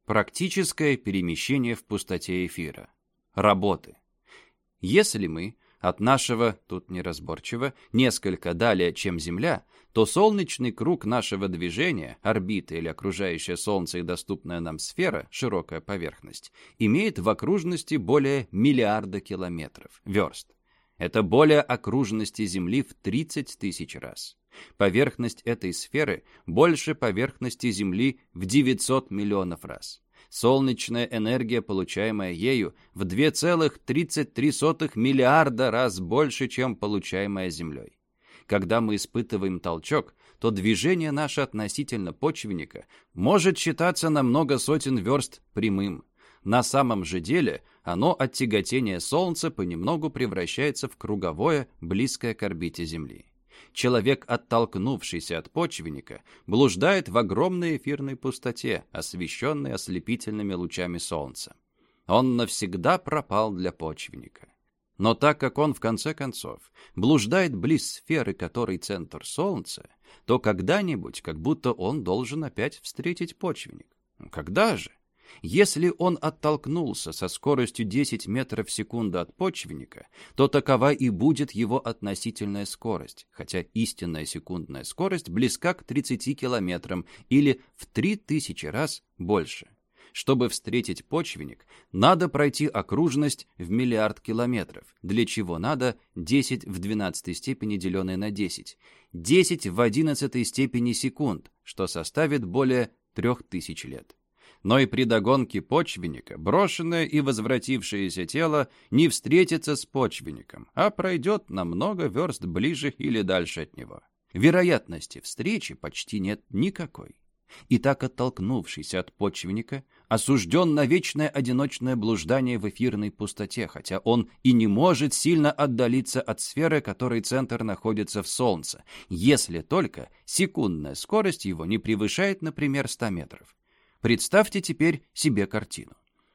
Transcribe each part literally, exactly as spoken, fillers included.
Практическое перемещение в пустоте эфира. Работы. Если мы от нашего, тут неразборчиво, несколько далее, чем Земля, то солнечный круг нашего движения, орбита или окружающая Солнце и доступная нам сфера, широкая поверхность, имеет в окружности более миллиарда километров, верст. Это более окружности Земли в тридцать тысяч раз. Поверхность этой сферы больше поверхности Земли в девятьсот миллионов раз. Солнечная энергия, получаемая ею, в два целых тридцать три сотых миллиарда раз больше, чем получаемая Землей. Когда мы испытываем толчок, то движение наше относительно почвенника может считаться на много сотен верст прямым. На самом же деле оно от тяготения Солнца понемногу превращается в круговое, близкое к орбите Земли. Человек, оттолкнувшийся от почвенника, блуждает в огромной эфирной пустоте, освещенной ослепительными лучами Солнца. Он навсегда пропал для почвенника. Но так как он, в конце концов, блуждает близ сферы, которой центр Солнца, то когда-нибудь, как будто он должен опять встретить почвенник. Когда же? Если он оттолкнулся со скоростью десять метров в секунду от почвенника, то такова и будет его относительная скорость, хотя истинная секундная скорость близка к тридцати километрам или в три тысячи раз больше. Чтобы встретить почвенник, надо пройти окружность в миллиард километров, для чего надо десять в двенадцатой степени, деленное на десять, десять в одиннадцатой степени секунд, что составит более трех тысяч лет. Но и при догонке почвенника брошенное и возвратившееся тело не встретится с почвенником, а пройдет на много верст ближе или дальше от него. Вероятности встречи почти нет никакой. И так, оттолкнувшийся от почвенника, осужден на вечное одиночное блуждание в эфирной пустоте, хотя он и не может сильно отдалиться от сферы, которой центр находится в Солнце, если только секундная скорость его не превышает, например, ста метров. Представьте теперь себе картину.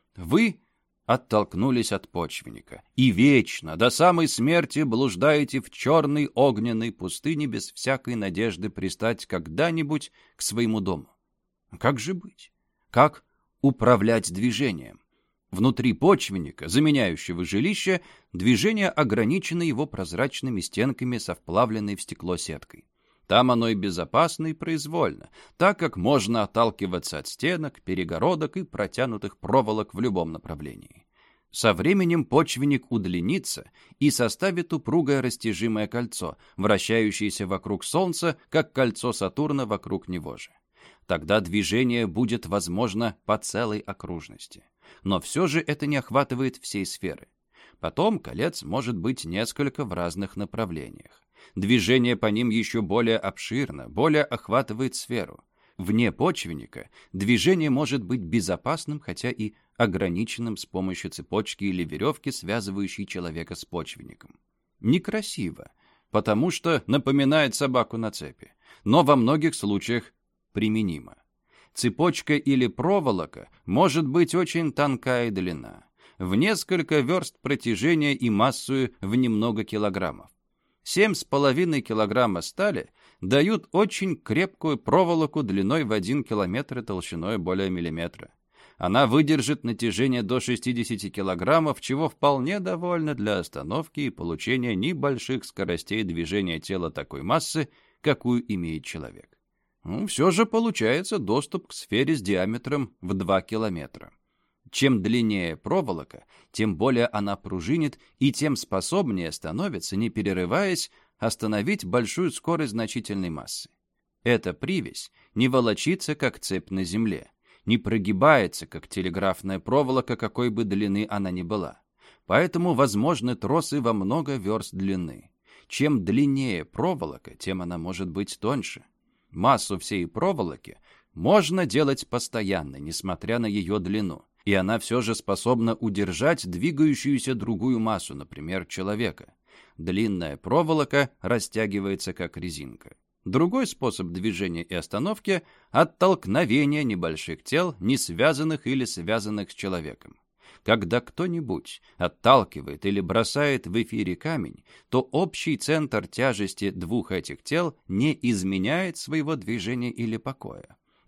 Вы оттолкнулись от почвенника и вечно, до самой смерти, блуждаете в черной огненной пустыне без всякой надежды пристать когда-нибудь к своему дому. Как же быть? Как управлять движением? Внутри почвенника, заменяющего жилище, движение ограничено его прозрачными стенками со вплавленной в стекло сеткой. Там оно и безопасно, и произвольно, так как можно отталкиваться от стенок, перегородок и протянутых проволок в любом направлении. Со временем почвенник удлинится и составит упругое растяжимое кольцо, вращающееся вокруг Солнца, как кольцо Сатурна вокруг него же. Тогда движение будет возможно по целой окружности. Но все же это не охватывает всей сферы. Потом колец может быть несколько в разных направлениях. Движение по ним еще более обширно, более охватывает сферу. Вне почвенника движение может быть безопасным, хотя и ограниченным с помощью цепочки или веревки, связывающей человека с почвенником. Некрасиво, потому что напоминает собаку на цепи, но во многих случаях применимо. Цепочка или проволока может быть очень тонка и длинна, в несколько верст протяжения и массою в немного килограммов. Семь с половиной килограмма стали дают очень крепкую проволоку длиной в один километр и толщиной более миллиметра. Она выдержит натяжение до шестидесяти килограммов, чего вполне довольно для остановки и получения небольших скоростей движения тела такой массы, какую имеет человек. Ну, все же получается доступ к сфере с диаметром в два километра. Чем длиннее проволока, тем более она пружинит и тем способнее становится, не перерываясь, остановить большую скорость значительной массы. Эта привязь не волочится, как цепь на земле, не прогибается, как телеграфная проволока, какой бы длины она ни была. Поэтому возможны тросы во много верст длины. Чем длиннее проволока, тем она может быть тоньше. Массу всей проволоки можно делать постоянной, несмотря на ее длину. И она все же способна удержать двигающуюся другую массу, например, человека. Длинная проволока растягивается, как резинка. Другой способ движения и остановки – оттолкновение небольших тел, не связанных или связанных с человеком. Когда кто-нибудь отталкивает или бросает в эфире камень, то общий центр тяжести двух этих тел не изменяет своего движения или покоя.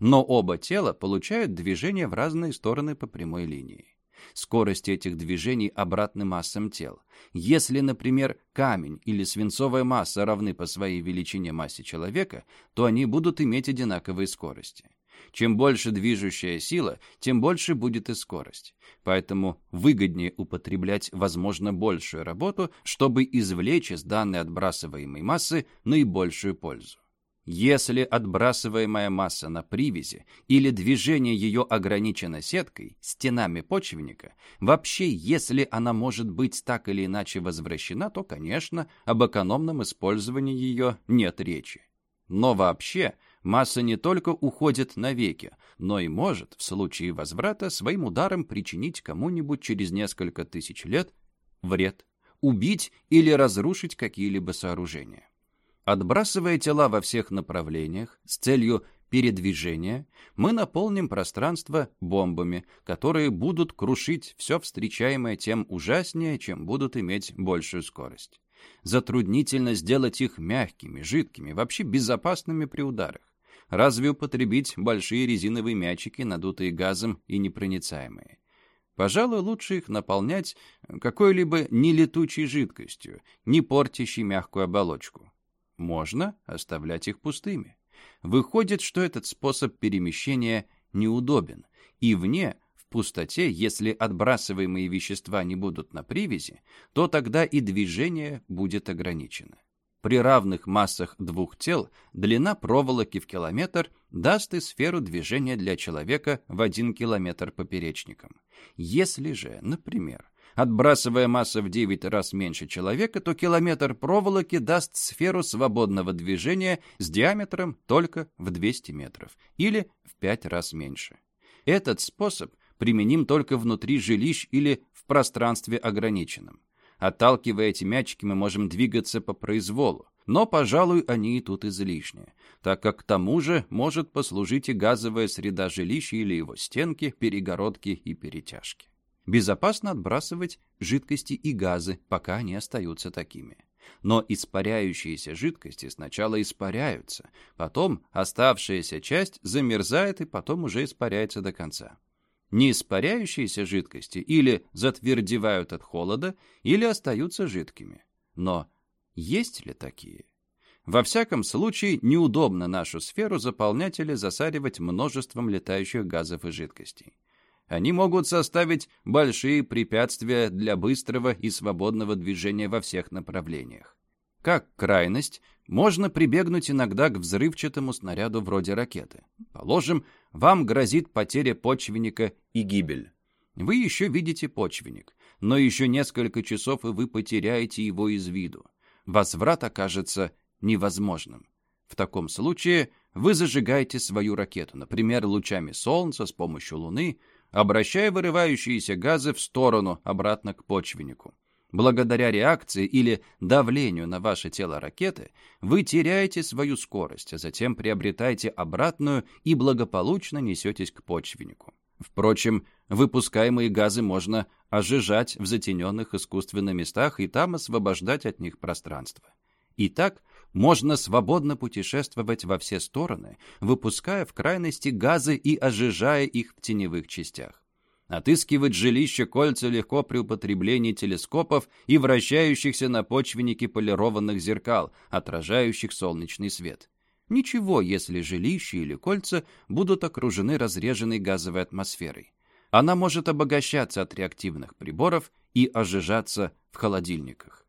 Но оба тела получают движение в разные стороны по прямой линии. Скорость этих движений обратны массам тел. Если, например, камень или свинцовая масса равны по своей величине массе человека, то они будут иметь одинаковые скорости. Чем больше движущая сила, тем больше будет и скорость. Поэтому выгоднее употреблять, возможно, большую работу, чтобы извлечь из данной отбрасываемой массы наибольшую пользу. Если отбрасываемая масса на привязи или движение ее ограничено сеткой, стенами почвенника, вообще, если она может быть так или иначе возвращена, то, конечно, об экономном использовании ее нет речи. Но вообще, масса не только уходит навеки, но и может, в случае возврата, своим ударом причинить кому-нибудь через несколько тысяч лет вред, убить или разрушить какие-либо сооружения. Отбрасывая тела во всех направлениях с целью передвижения, мы наполним пространство бомбами, которые будут крушить все встречаемое тем ужаснее, чем будут иметь большую скорость. Затруднительно сделать их мягкими, жидкими, вообще безопасными при ударах. Разве употребить большие резиновые мячики, надутые газом и непроницаемые? Пожалуй, лучше их наполнять какой-либо нелетучей жидкостью, не портящей мягкую оболочку. Можно оставлять их пустыми. Выходит, что этот способ перемещения неудобен, и вне, в пустоте, если отбрасываемые вещества не будут на привязи, то тогда и движение будет ограничено. При равных массах двух тел длина проволоки в километр даст и сферу движения для человека в один километр поперечником. Если же, например, отбрасывая масса в девять раз меньше человека, то километр проволоки даст сферу свободного движения с диаметром только в двести метров или в пять раз меньше. Этот способ применим только внутри жилищ или в пространстве ограниченном. Отталкивая эти мячики, мы можем двигаться по произволу, но, пожалуй, они и тут излишни, так как к тому же может послужить и газовая среда жилища или его стенки, перегородки и перетяжки. Безопасно отбрасывать жидкости и газы, пока они остаются такими. Но испаряющиеся жидкости сначала испаряются, потом оставшаяся часть замерзает и потом уже испаряется до конца. Неиспаряющиеся жидкости или затвердевают от холода, или остаются жидкими. Но есть ли такие? Во всяком случае, неудобно нашу сферу заполнять или засаривать множеством летающих газов и жидкостей. Они могут составить большие препятствия для быстрого и свободного движения во всех направлениях. Как крайность, можно прибегнуть иногда к взрывчатому снаряду вроде ракеты. Положим, вам грозит потеря почвенника и гибель. Вы еще видите почвенник, но еще несколько часов, и вы потеряете его из виду. Возврат окажется невозможным. В таком случае вы зажигаете свою ракету, например, лучами солнца с помощью луны, обращая вырывающиеся газы в сторону, обратно к почвеннику. Благодаря реакции или давлению на ваше тело ракеты вы теряете свою скорость, а затем приобретаете обратную и благополучно несетесь к почвеннику. Впрочем, выпускаемые газы можно ожижать в затененных искусственных местах и там освобождать от них пространство. Итак, можно свободно путешествовать во все стороны, выпуская в крайности газы и ожижая их в теневых частях. Отыскивать жилище кольца легко при употреблении телескопов и вращающихся на почвеннике полированных зеркал, отражающих солнечный свет. Ничего, если жилища или кольца будут окружены разреженной газовой атмосферой. Она может обогащаться от реактивных приборов и ожижаться в холодильниках.